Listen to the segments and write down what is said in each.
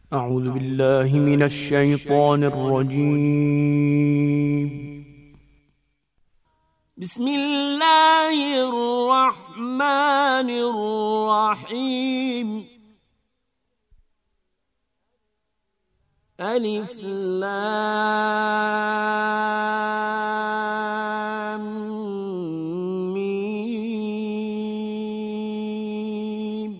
أعوذ بالله من الشيطان الرجيم. بسم الله الرحمن الرحيم. ألف لام ميم.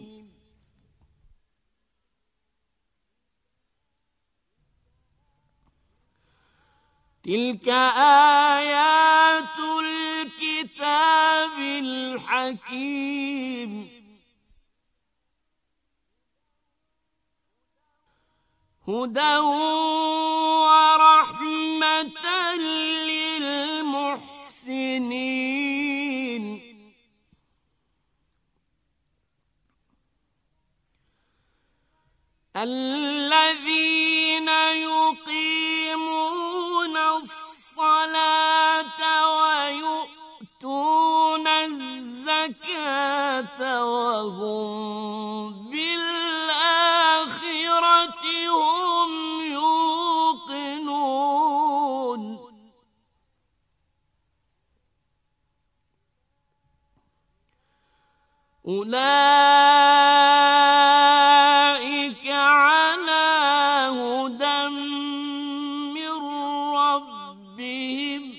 تلك آيات الكتاب الحكيم. هدى ورحمة للمحسنين. الذين يقيمون الصلاة ويؤتون الزكاة وهم بالآخرة هم يوقنون. أولئك على هدى من ربهم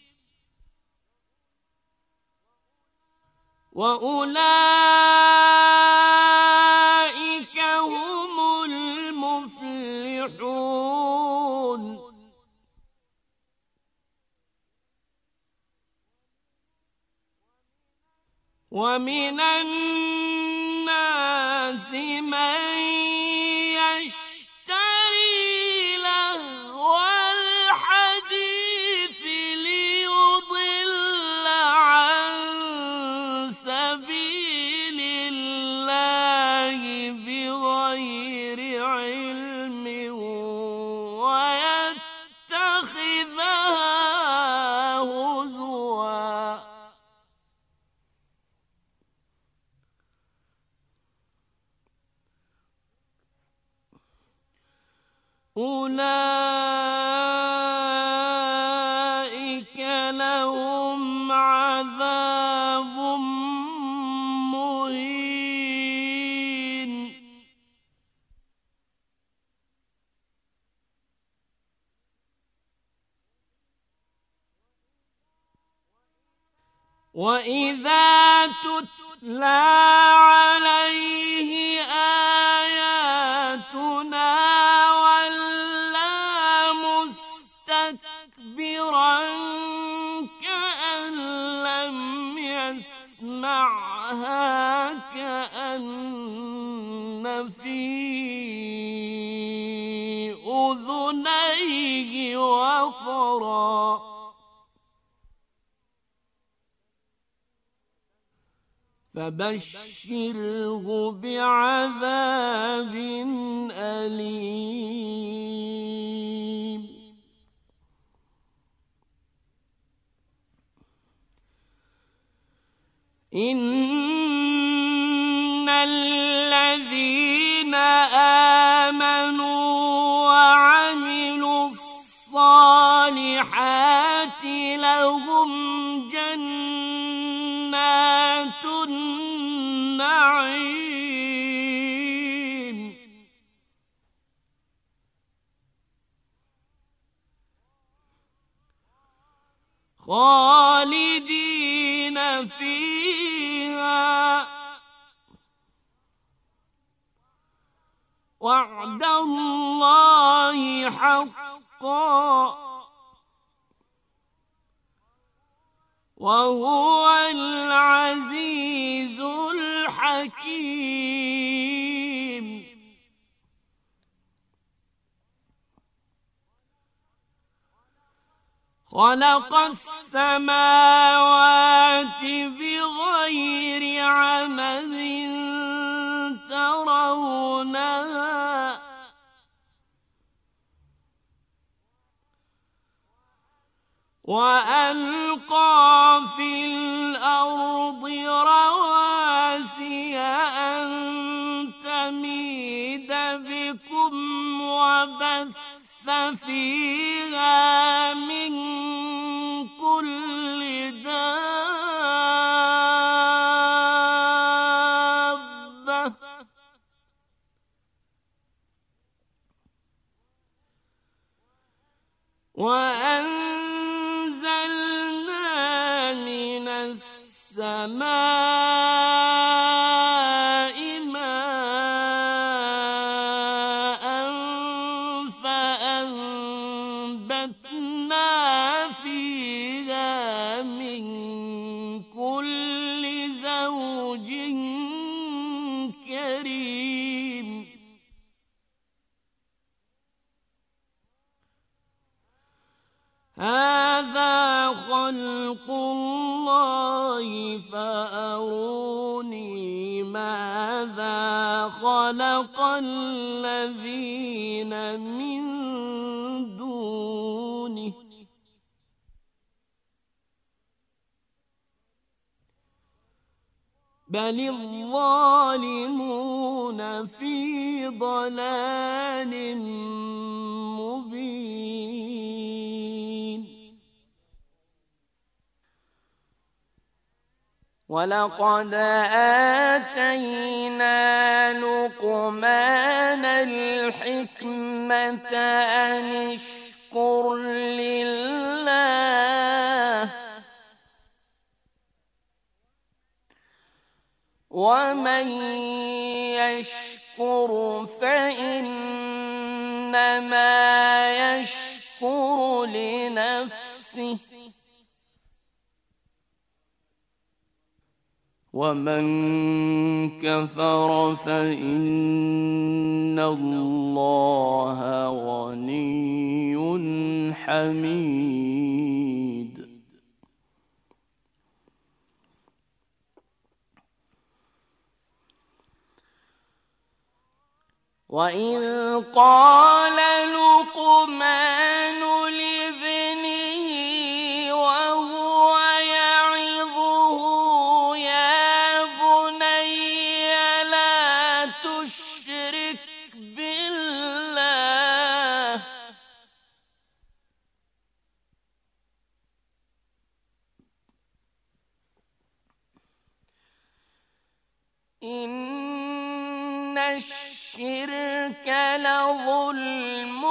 وأولئك هم المفلحون. ومن الناس من يشتري لهو الحديث ليضل عن سبيل الله بغير علم ويتخذها هزوا. أولئك لهم عذاب مهين. وإذا تتلى عليه آياتنا مستكبرا كأن لم يسمعها كأن في أذنيه وقرا. فبشره بعذاب أليم. إن الذين آمنوا وعملوا الصالحات لهم جنات النعيم. خالدين فيها وعد الله حقا وهو العزيز الحكيم. خلق السماوات بغير عمد ترونها وألقى في الأرض رواسي أن تميد بكم وبث فيها من كل دابة وأنزلنا من السماء ماء فأنبتنا فيها من كل زوج كريم هذا خلق الله فأروني ماذا خلق الذين من دونه بل الظالمون في ضلال مبين ولقد آتينا لقمان الحكمة أن اشكر لله ومن يشكر فإنما يشكر لنفسه ومن كفر فإن الله غني حميد وإذ قال لقمان لابنه وهو يعظه يا بني لا تشرك بالله إن الشرك لظلم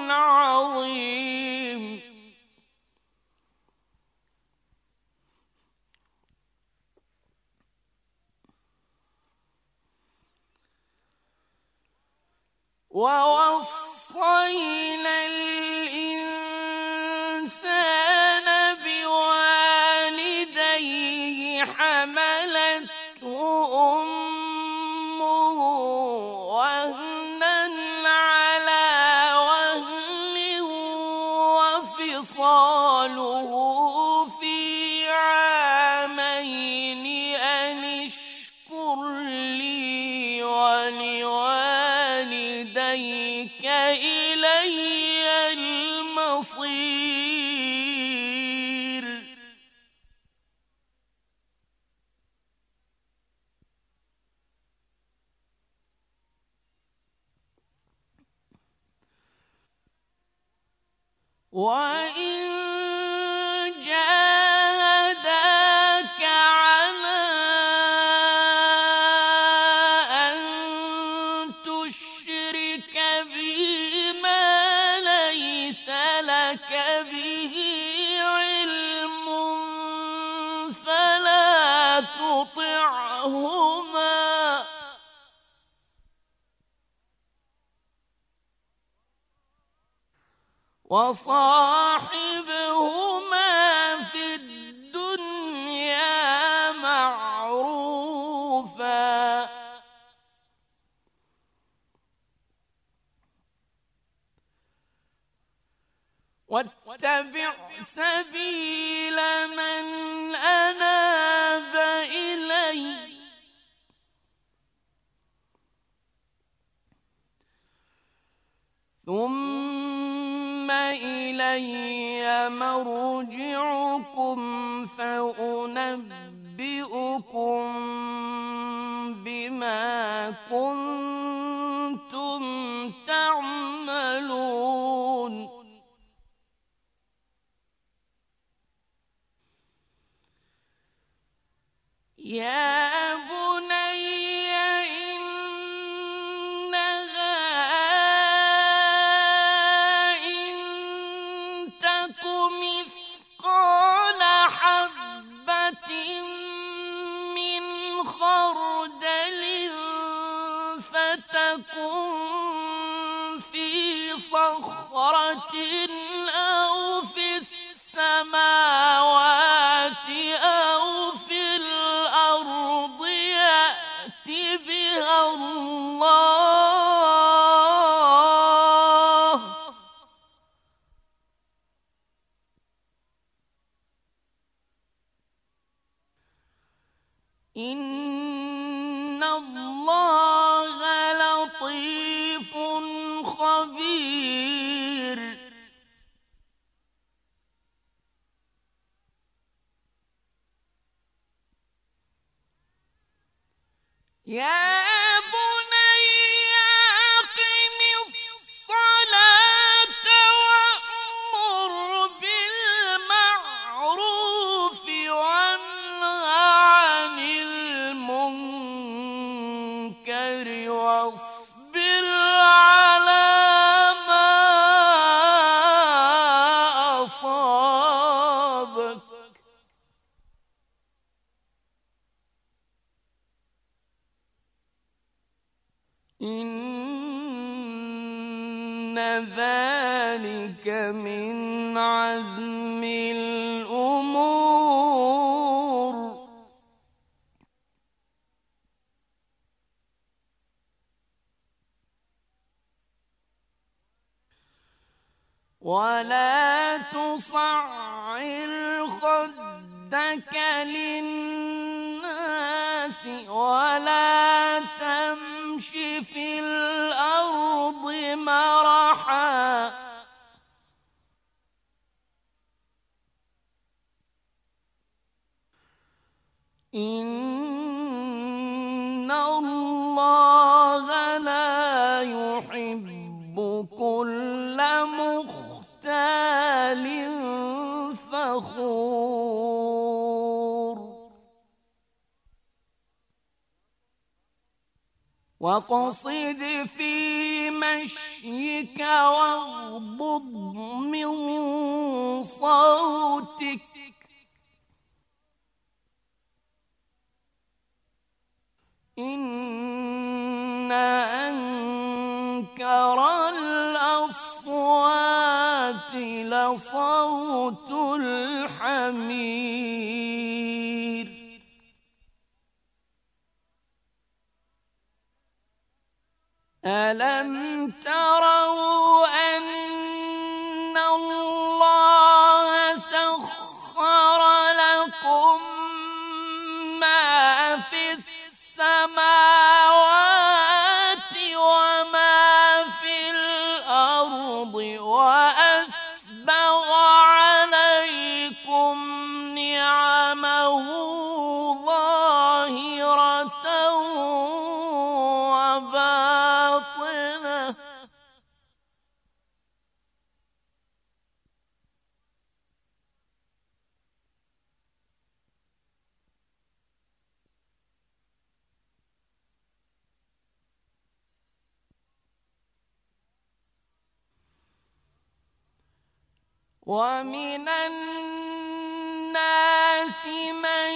عظيم ووصينا الإنسان بوالديه حملته أمه وهنا على وهن وفصاله في عامين أن اشكر لي ولوالديك إلي المصير وإن جاهداك على أن تشرك بي ما ليس لك به علم فلا تطعهما وصاحبهما في الدنيا معروفا واتبع سبيل من أناب إلي ثم إلي مرجعكم فأنبئكم بما كنتم تعملون صخرة أو في السماوات أو في الأرض يأت بها الله إن الله لطيف خبير يا بني أقم الصلاة وأمر بالمعروف وانه عن المنكر واصبر على ما أصابك إن ذلك من عزم الأمور ولا تصعر خدك للناس ولا تمش في الأرض مرحا إن الله لا يحب كل مختال فخور واقصد في مشيك واغضض من صوتك إن أنكر الأصوات لصوت الحمير ألم تروا أن الله سخر لكم ما في السماوات وما في الأرض وأسبغ عليكم نعمه ظاهرة وباطنة ومن الناس من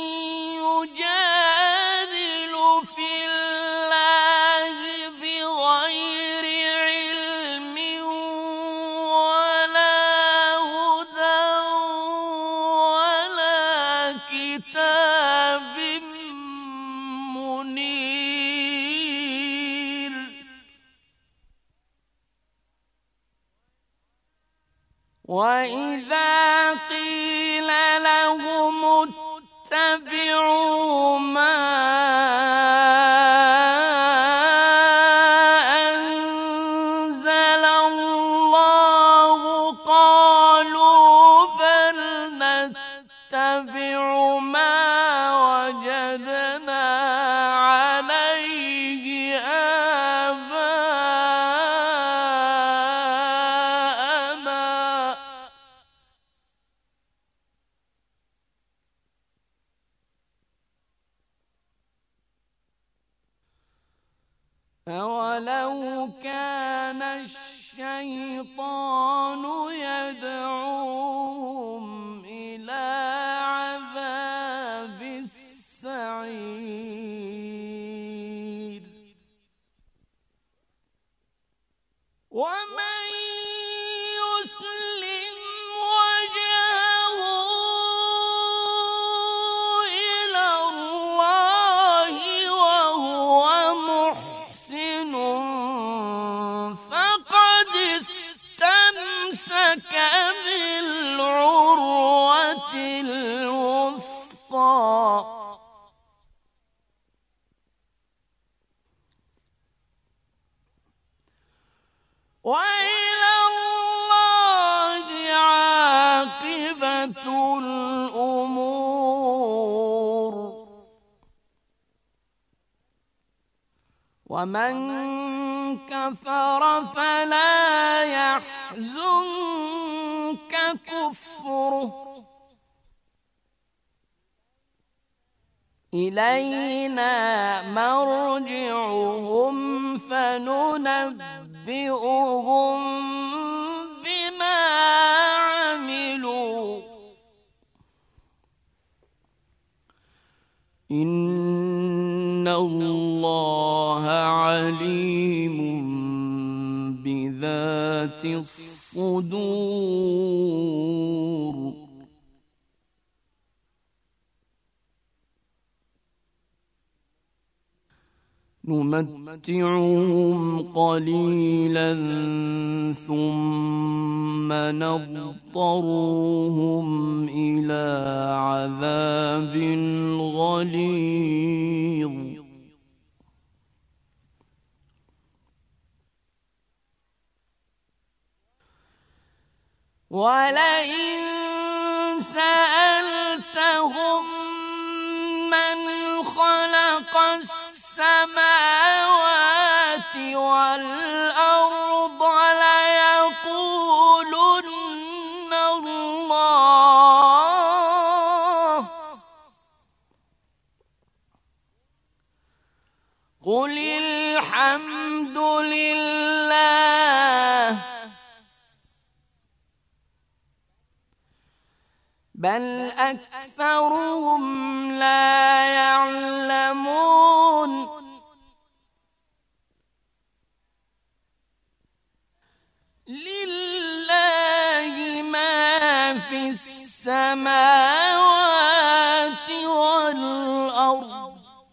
يجادل في الله بغير علم ولا هدى ولا كتاب منير وإذا قيل لهم اتبعوا ما أنزل الله قالوا بل نتبع ما وجدنا عليه آباءنا أولو كان الشيطان يدعوهم إلى عذاب السعير وما بالعروة الوثقى وإلى الله عاقبة الأمور ومن كفر فلا يحزنك كفره إلينا مرجعهم فننبئهم بما عملوا إن الله عليم بذات الصدور نمتعهم قليلا ثم نضطرهم إلى عذاب غليظ ولئن سألتهم من خلق السماوات والأرض ليقولن الله قل الحمد لله بل أكثرهم لا يعلمون لله ما في السماوات والأرض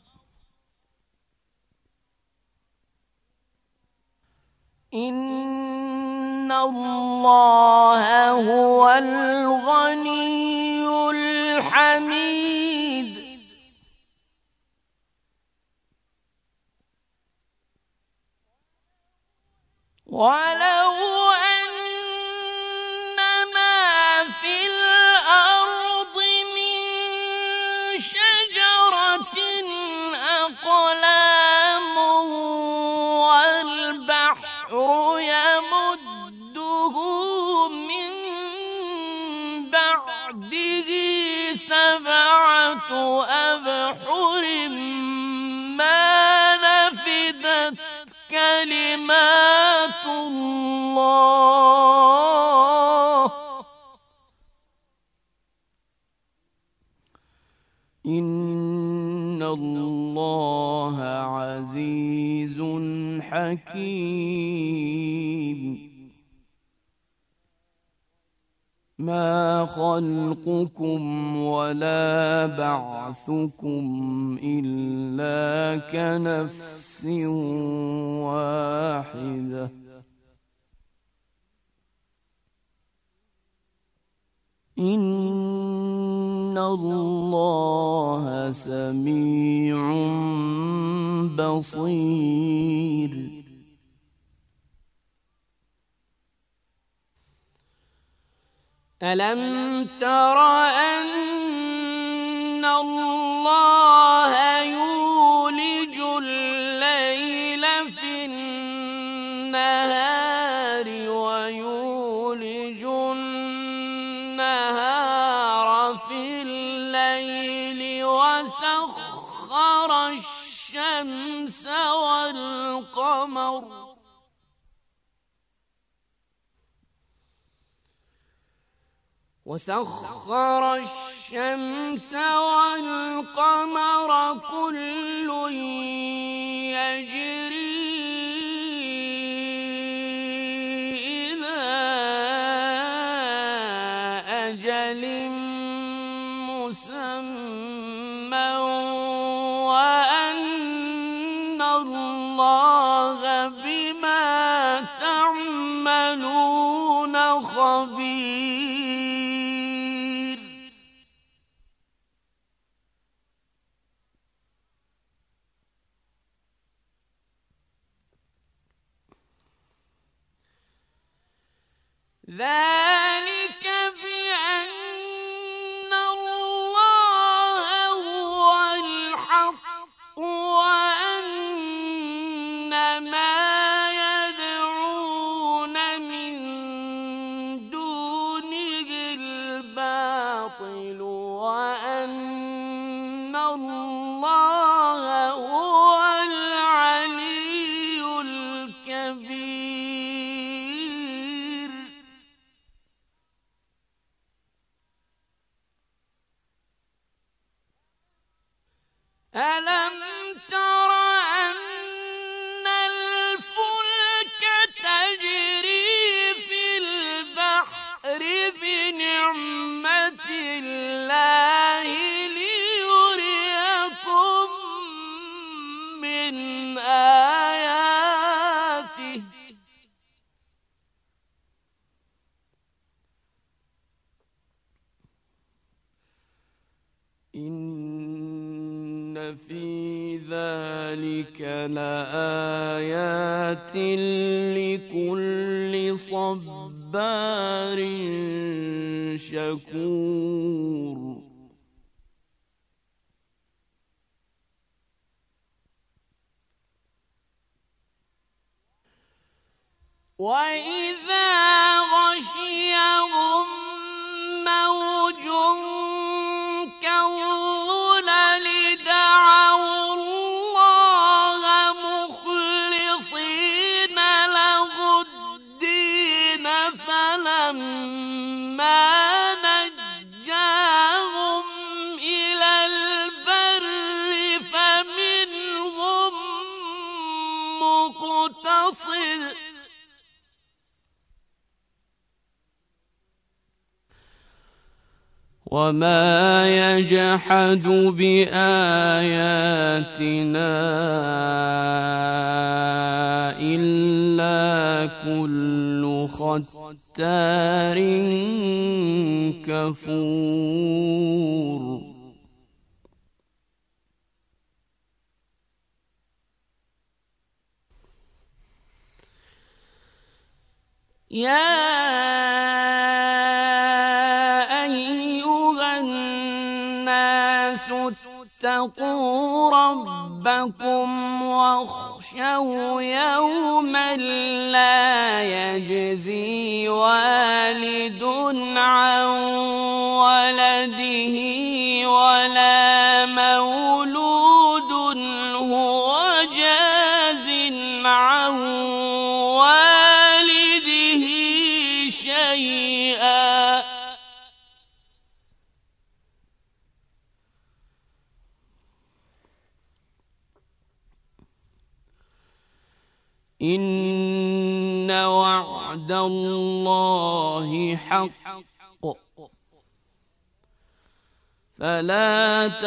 إن الله هو الغني الحميد ولو أن ما في الأرض من شجرة أقلام والبحر يمده من بعده 7 أبحر ما نفدت كلمات الله إن الله عزيز حكيم ما خلقكم ولا بعثكم إلا كنفس واحدة إن الله سميع بصير ألم تر أن الله يولج الليل في النهار ويولج النهار في الليل وسخر الشمس والقمر كل يجري إلى أجل مسمى وأن الله بما تعملون خبير خبير. ذلك بأن الله هو الحق وأن ما يدعون من دونه الباطل وأن الله هو العلي الكبير. ألم تر أن الفلك تجري في البحر بنعمة الله ليريكم من آياته إن في ذلك لآيات لكل صبار شكور. وإذا غشيهم موج كالظلل دعوا الله مخلصين له الدين فلما نجاهم إلى البر فمنهم مقتصد وما يجحد بآياتنا إلا كل ختار كفور. يا اتقوا ربكم واخشوا يوما لا يجزي والد عن ولده ولا مولود هو جاز عن والده شيئا إن وعد الله حق فلا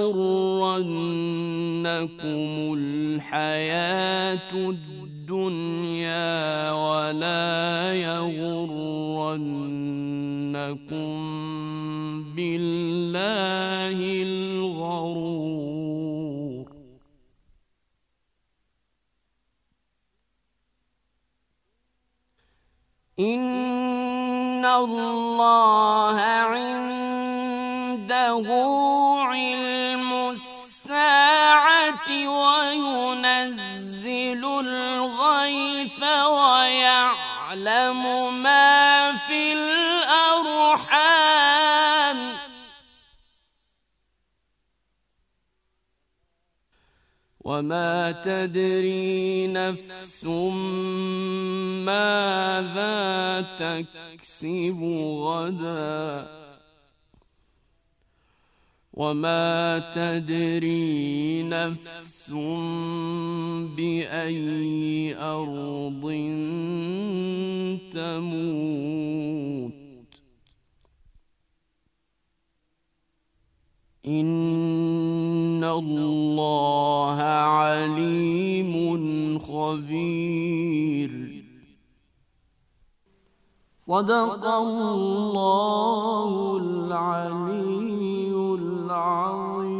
تغرنكم الحياة الدنيا ولا يغرنكم بالله الغرور. إن الله عنده علم الساعة وينزل الغيث ويعلم ما في الأرحام وما تدري نفس ماذا تكسب غدا وما تدري نفس بأي أرض تموت. إن الله عليم خبير. صدق الله العلي العظيم.